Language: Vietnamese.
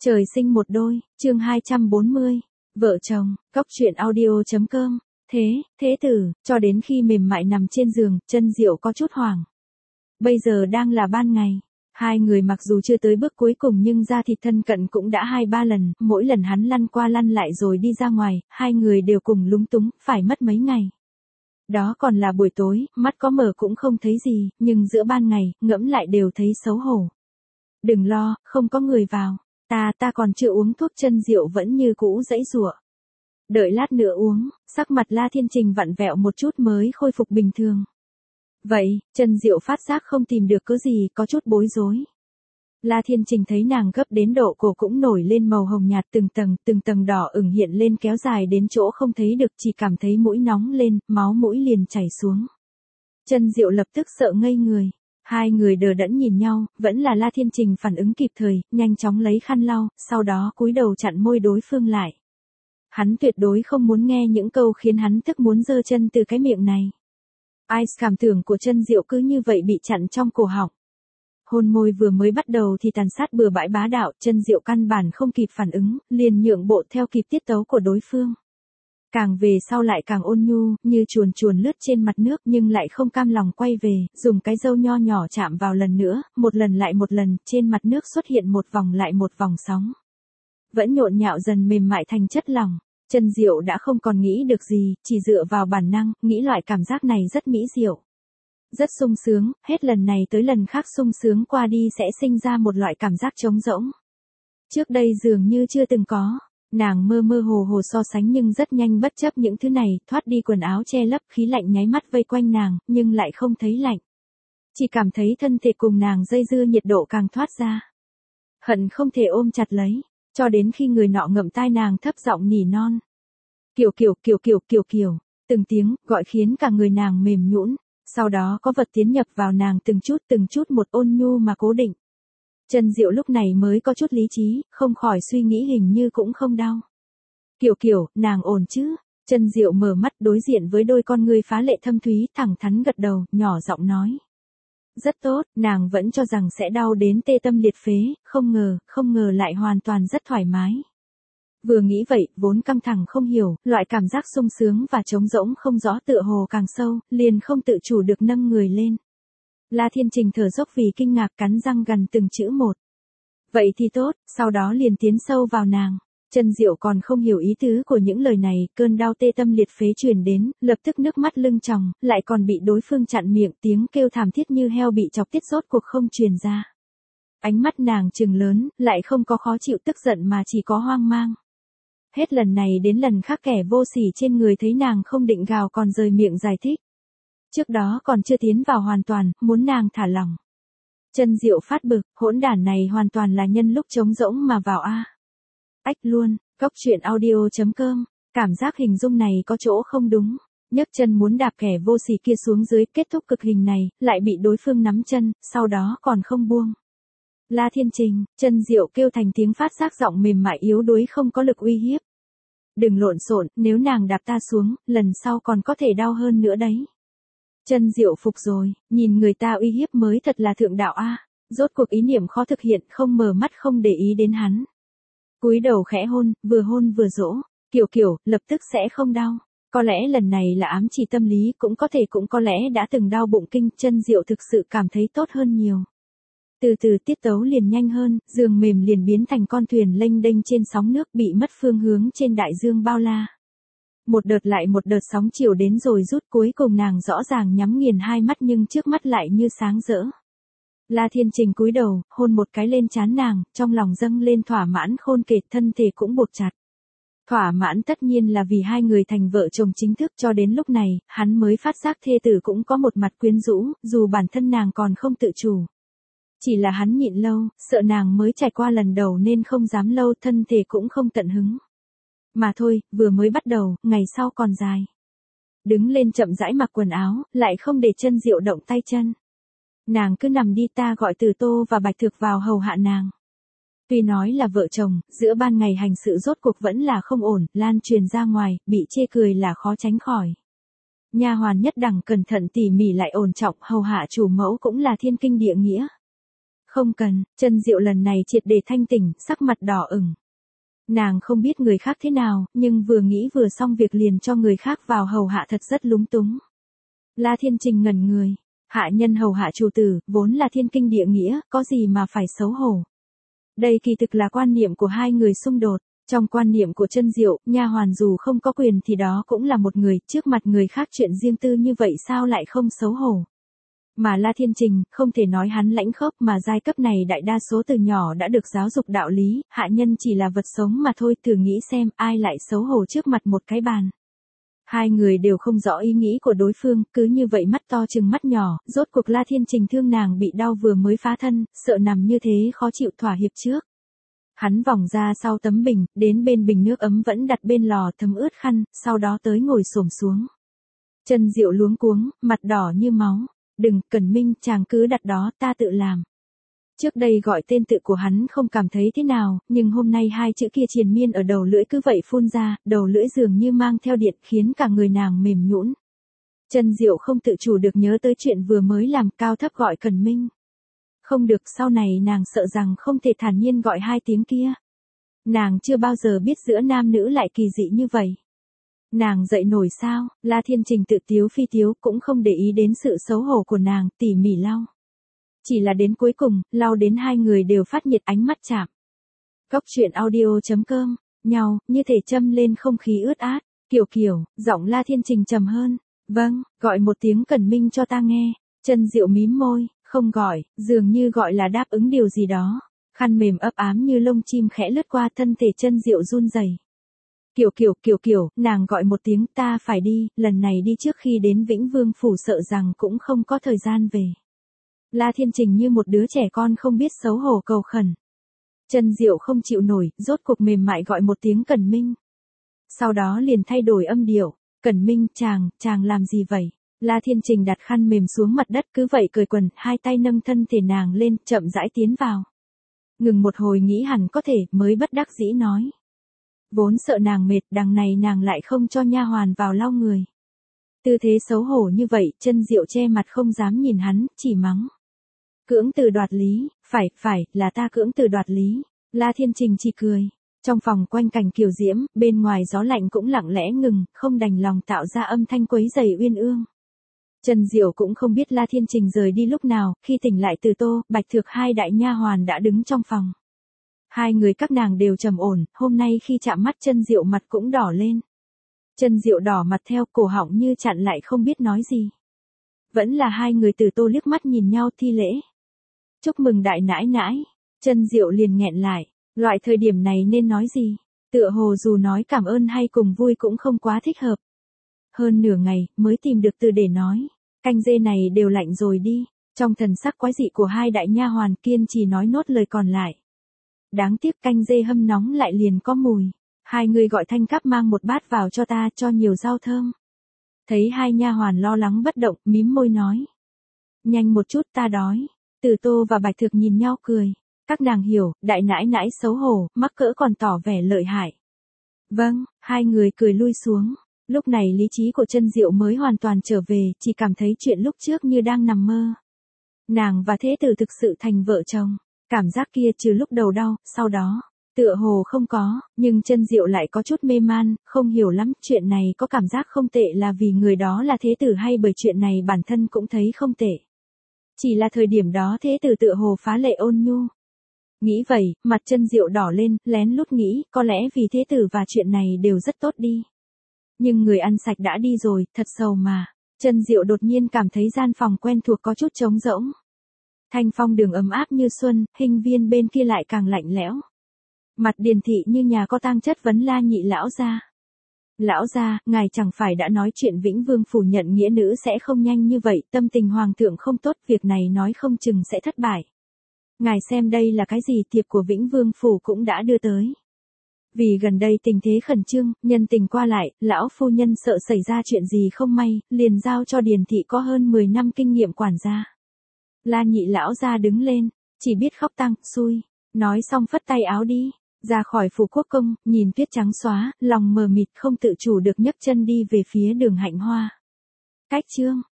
Trời sinh một đôi, chương 240. Vợ chồng, cóc truyện audio.com. Thế tử, cho đến khi mềm mại nằm trên giường, chân Diệu có chút hoảng. Bây giờ đang là ban ngày. Hai người mặc dù chưa tới bước cuối cùng nhưng da thịt thân cận cũng đã 2-3 lần, mỗi lần hắn lăn qua lăn lại rồi đi ra ngoài, hai người đều cùng lúng túng, phải mất mấy ngày. Đó còn là buổi tối, mắt có mở cũng không thấy gì, nhưng giữa ban ngày, ngẫm lại đều thấy xấu hổ. Đừng lo, không có người vào. Ta còn chưa uống thuốc, chân Diệu vẫn như cũ giãy giụa. Đợi lát nữa uống, sắc mặt La Thiên Trình vặn vẹo một chút mới khôi phục bình thường. Vậy, chân Diệu phát giác không tìm được cớ gì, có chút bối rối. La Thiên Trình thấy nàng gấp đến độ cổ cũng nổi lên màu hồng nhạt, từng tầng đỏ ửng hiện lên kéo dài đến chỗ không thấy được, chỉ cảm thấy mũi nóng lên, máu mũi liền chảy xuống. Chân Diệu lập tức sợ ngây người. Hai người đờ đẫn nhìn nhau, vẫn là La Thiên Trình phản ứng kịp thời, nhanh chóng lấy khăn lau, sau đó cúi đầu chặn môi đối phương lại. Hắn tuyệt đối không muốn nghe những câu khiến hắn tức muốn giơ chân từ cái miệng này. Ice cảm tưởng của chân Diệu cứ như vậy bị chặn trong cổ họng. Hôn môi vừa mới bắt đầu thì tàn sát bừa bãi bá đạo, chân Diệu căn bản không kịp phản ứng, liền nhượng bộ theo kịp tiết tấu của đối phương. Càng về sau lại càng ôn nhu, như chuồn chuồn lướt trên mặt nước nhưng lại không cam lòng quay về, dùng cái râu nho nhỏ chạm vào lần nữa, một lần lại một lần, trên mặt nước xuất hiện một vòng lại một vòng sóng. Vẫn nhộn nhạo dần mềm mại thành chất lỏng, chân Diệu đã không còn nghĩ được gì, chỉ dựa vào bản năng, nghĩ loại cảm giác này rất mỹ diệu. Rất sung sướng, hết lần này tới lần khác sung sướng qua đi sẽ sinh ra một loại cảm giác trống rỗng. Trước đây dường như chưa từng có. Nàng mơ mơ hồ hồ so sánh nhưng rất nhanh bất chấp những thứ này, thoát đi quần áo che lấp, khí lạnh nháy mắt vây quanh nàng, nhưng lại không thấy lạnh. Chỉ cảm thấy thân thể cùng nàng dây dưa, nhiệt độ càng thoát ra. Hận không thể ôm chặt lấy, cho đến khi người nọ ngậm tai nàng thấp giọng nỉ non. Kiểu, từng tiếng gọi khiến cả người nàng mềm nhũn, sau đó có vật tiến nhập vào nàng từng chút một, ôn nhu mà cố định. Chân Diệu lúc này mới có chút lý trí, không khỏi suy nghĩ hình như cũng không đau. Kiểu, nàng ổn chứ? Chân Diệu mở mắt đối diện với đôi con ngươi phá lệ thâm thúy, thẳng thắn gật đầu, nhỏ giọng nói. Rất tốt, nàng vẫn cho rằng sẽ đau đến tê tâm liệt phế, không ngờ lại hoàn toàn rất thoải mái. Vừa nghĩ vậy, vốn căng thẳng không hiểu, loại cảm giác sung sướng và trống rỗng không rõ tựa hồ càng sâu, liền không tự chủ được nâng người lên. La Thiên Trình thở dốc vì kinh ngạc, cắn răng gần từng chữ một. Vậy thì tốt, sau đó liền tiến sâu vào nàng. Chân Diệu còn không hiểu ý tứ của những lời này, cơn đau tê tâm liệt phế truyền đến, lập tức nước mắt lưng tròng, lại còn bị đối phương chặn miệng, tiếng kêu thảm thiết như heo bị chọc tiết rốt cuộc không truyền ra. Ánh mắt nàng trừng lớn, lại không có khó chịu tức giận mà chỉ có hoang mang. Hết lần này đến lần khác kẻ vô sỉ trên người thấy nàng không định gào còn rời miệng giải thích. Trước đó còn chưa tiến vào hoàn toàn, muốn nàng thả lỏng. Chân Diệu phát bực, hỗn đản này hoàn toàn là nhân lúc trống rỗng mà vào a. Ách luôn, cóc truyện audio.com, cảm giác hình dung này có chỗ không đúng. Nhấc chân muốn đạp kẻ vô sỉ kia xuống dưới, kết thúc cực hình này, lại bị đối phương nắm chân, sau đó còn không buông. La Thiên Trình, chân Diệu kêu thành tiếng phát giác giọng mềm mại yếu đuối không có lực uy hiếp. Đừng lộn xộn, nếu nàng đạp ta xuống, lần sau còn có thể đau hơn nữa đấy. Chân Diệu phục rồi, nhìn người ta uy hiếp mới thật là thượng đạo a. Rốt cuộc ý niệm khó thực hiện, không mở mắt không để ý đến hắn. Cúi đầu khẽ hôn vừa dỗ, kiểu, lập tức sẽ không đau. Có lẽ lần này là ám chỉ tâm lý, cũng có lẽ đã từng đau bụng kinh, chân Diệu thực sự cảm thấy tốt hơn nhiều. Từ từ tiết tấu liền nhanh hơn, giường mềm liền biến thành con thuyền lênh đênh trên sóng nước, bị mất phương hướng trên đại dương bao la. Một đợt lại một đợt sóng chiều đến rồi rút, cuối cùng nàng rõ ràng nhắm nghiền hai mắt nhưng trước mắt lại như sáng rỡ. La Thiên Trình cúi đầu, hôn một cái lên trán nàng, trong lòng dâng lên thỏa mãn khôn kể, thân thể cũng buộc chặt. Thỏa mãn tất nhiên là vì hai người thành vợ chồng chính thức, cho đến lúc này, hắn mới phát giác thê tử cũng có một mặt quyến rũ, dù bản thân nàng còn không tự chủ. Chỉ là hắn nhịn lâu, sợ nàng mới trải qua lần đầu nên không dám lâu, thân thể cũng không tận hứng. Mà thôi, vừa mới bắt đầu, ngày sau còn dài. Đứng lên chậm rãi mặc quần áo, lại không để chân Diệu động tay chân. Nàng cứ nằm đi, ta gọi Từ Tô và Bạch Thực vào hầu hạ nàng. Tuy nói là vợ chồng, giữa ban ngày hành sự rốt cuộc vẫn là không ổn, lan truyền ra ngoài, bị chê cười là khó tránh khỏi. Nha hoàn nhất đẳng cẩn thận tỉ mỉ lại ổn trọng, hầu hạ chủ mẫu cũng là thiên kinh địa nghĩa. Không cần, Chân Diệu lần này triệt để thanh tỉnh, sắc mặt đỏ ửng. Nàng không biết người khác thế nào, nhưng vừa nghĩ vừa xong việc liền cho người khác vào hầu hạ thật rất lúng túng. La Thiên Trình ngẩn người, hạ nhân hầu hạ chủ tử, vốn là thiên kinh địa nghĩa, có gì mà phải xấu hổ. Đây kỳ thực là quan niệm của hai người xung đột. Trong quan niệm của Chân Diệu, nha hoàn dù không có quyền thì đó cũng là một người, trước mặt người khác chuyện riêng tư như vậy sao lại không xấu hổ. Mà La Thiên Trình, không thể nói hắn lãnh khốc mà giai cấp này đại đa số từ nhỏ đã được giáo dục đạo lý, hạ nhân chỉ là vật sống mà thôi, thử nghĩ xem ai lại xấu hổ trước mặt một cái bàn. Hai người đều không rõ ý nghĩ của đối phương, cứ như vậy mắt to chừng mắt nhỏ, rốt cuộc La Thiên Trình thương nàng bị đau vừa mới phá thân, sợ nằm như thế khó chịu thỏa hiệp trước. Hắn vòng ra sau tấm bình, đến bên bình nước ấm vẫn đặt bên lò thấm ướt khăn, sau đó tới ngồi xổm xuống. Chân Diệu luống cuống, mặt đỏ như máu. Đừng, Cẩn Minh, chàng cứ đặt đó, ta tự làm. Trước đây gọi tên tự của hắn không cảm thấy thế nào, nhưng hôm nay hai chữ kia triền miên ở đầu lưỡi cứ vậy phun ra, đầu lưỡi dường như mang theo điện khiến cả người nàng mềm nhũn. Chân Diệu không tự chủ được nhớ tới chuyện vừa mới làm, cao thấp gọi Cẩn Minh. Không được, sau này nàng sợ rằng không thể thản nhiên gọi hai tiếng kia. Nàng chưa bao giờ biết giữa nam nữ lại kỳ dị như vậy. Nàng dậy nổi sao, La Thiên Trình tự tiếu phi tiếu cũng không để ý đến sự xấu hổ của nàng, tỉ mỉ lau. Chỉ là đến cuối cùng, lau đến hai người đều phát nhiệt ánh mắt chạm. Góc truyện audio.com, nhau, như thể châm lên không khí ướt át, kiểu, giọng La Thiên Trình trầm hơn. Vâng, gọi một tiếng Cẩn Minh cho ta nghe. Chân Diệu mím môi, không gọi, dường như gọi là đáp ứng điều gì đó. Khăn mềm ấp ám như lông chim khẽ lướt qua thân thể Chân Diệu run rẩy. Kiểu, nàng gọi một tiếng, ta phải đi, lần này đi trước khi đến Vĩnh Vương phủ sợ rằng cũng không có thời gian về. La Thiên Trình như một đứa trẻ con không biết xấu hổ cầu khẩn. Chân Diệu không chịu nổi, rốt cuộc mềm mại gọi một tiếng Cẩn Minh. Sau đó liền thay đổi âm điệu, Cẩn Minh, chàng làm gì vậy? La Thiên Trình đặt khăn mềm xuống mặt đất cứ vậy cởi quần, hai tay nâng thân thể nàng lên, chậm rãi tiến vào. Ngừng một hồi nghĩ hẳn có thể, mới bất đắc dĩ nói. Vốn sợ nàng mệt, đằng này nàng lại không cho nha hoàn vào lau người. Tư thế xấu hổ như vậy, Chân Diệu che mặt không dám nhìn hắn, chỉ mắng. Cưỡng từ đoạt lý, phải, là ta cưỡng từ đoạt lý. La Thiên Trình chỉ cười. Trong phòng quanh cảnh kiều diễm, bên ngoài gió lạnh cũng lặng lẽ ngừng, không đành lòng tạo ra âm thanh quấy rầy uyên ương. Chân Diệu cũng không biết La Thiên Trình rời đi lúc nào, khi tỉnh lại từ Tô, Bạch Thược hai đại nha hoàn đã đứng trong phòng. Hai người các nàng đều trầm ổn, hôm nay khi chạm mắt Chân Diệu mặt cũng đỏ lên. Chân Diệu đỏ mặt theo, cổ họng như chặn lại không biết nói gì. Vẫn là hai người từ Tô liếc mắt nhìn nhau thi lễ. Chúc mừng đại nãi nãi. Chân Diệu liền nghẹn lại, loại thời điểm này nên nói gì? Tựa hồ dù nói cảm ơn hay cùng vui cũng không quá thích hợp. Hơn nửa ngày, mới tìm được từ để nói. Canh dê này đều lạnh rồi đi. Trong thần sắc quái dị của hai đại nha hoàn kiên trì nói nốt lời còn lại. Đáng tiếc canh dê hâm nóng lại liền có mùi. Hai người gọi Thanh Cáp mang một bát vào cho ta, cho nhiều rau thơm. Thấy hai nha hoàn lo lắng bất động, mím môi nói. Nhanh một chút, ta đói. Từ Tô và Bạch Thược nhìn nhau cười. Các nàng hiểu, đại nãi nãi xấu hổ, mắc cỡ còn tỏ vẻ lợi hại. Vâng, hai người cười lui xuống. Lúc này lý trí của Chân Diệu mới hoàn toàn trở về, chỉ cảm thấy chuyện lúc trước như đang nằm mơ. Nàng và thế tử thực sự thành vợ chồng. Cảm giác kia trừ lúc đầu đau, sau đó, tựa hồ không có, nhưng Chân Diệu lại có chút mê man, không hiểu lắm, chuyện này có cảm giác không tệ là vì người đó là thế tử hay bởi chuyện này bản thân cũng thấy không tệ. Chỉ là thời điểm đó thế tử tựa hồ phá lệ ôn nhu. Nghĩ vậy, mặt Chân Diệu đỏ lên, lén lút nghĩ, có lẽ vì thế tử và chuyện này đều rất tốt đi. Nhưng người ăn sạch đã đi rồi, thật sầu mà. Chân Diệu đột nhiên cảm thấy gian phòng quen thuộc có chút trống rỗng. Thanh phong đường ấm áp như xuân, Hình Viên bên kia lại càng lạnh lẽo. Mặt Điền thị như nhà có tang chất vấn La Nhị lão gia. Lão gia, ngài chẳng phải đã nói chuyện Vĩnh Vương phủ nhận nghĩa nữ sẽ không nhanh như vậy, tâm tình hoàng thượng không tốt, việc này nói không chừng sẽ thất bại. Ngài xem đây là cái gì, thiệp của Vĩnh Vương phủ cũng đã đưa tới. Vì gần đây tình thế khẩn trương, nhân tình qua lại, lão phu nhân sợ xảy ra chuyện gì không may, liền giao cho Điền thị có hơn 10 năm kinh nghiệm quản gia. La Nhị lão gia đứng lên, chỉ biết khóc tang, xui. Nói xong phất tay áo đi, ra khỏi phủ quốc công, nhìn tuyết trắng xóa, lòng mờ mịt không tự chủ được nhấc chân đi về phía đường Hạnh Hoa. Cách chương